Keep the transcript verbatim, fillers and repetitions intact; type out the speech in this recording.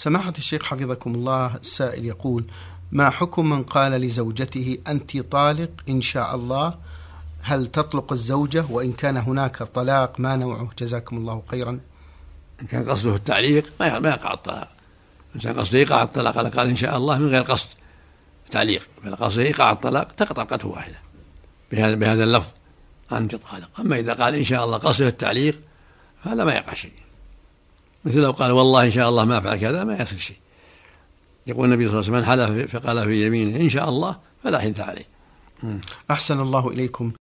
سماحة الشيخ حفظكم الله، السائل يقول: ما حكم من قال لزوجته أنت طالق إن شاء الله؟ هل تطلق الزوجة؟ وإن كان هناك طلاق ما نوعه؟ جزاكم الله خيرا. إن كان قصده التعليق ما يقع الطلاق. إن كان قصده يقع الطلاق على قال إن شاء الله من غير قصد تعليق، فإن قصده يقع الطلاق طلقته واحدة بهذا بهذا اللفظ أنت طالق. أما إذا قال إن شاء الله قصده التعليق فهذا ما يقع شيء، مثل لو قال والله إن شاء الله ما أفعل كذا ما يصير شيء. يقول النبي صلى الله عليه وسلم: من حلف فقال في يمينه إن شاء الله فلا حنث عليه. أحسن الله إليكم.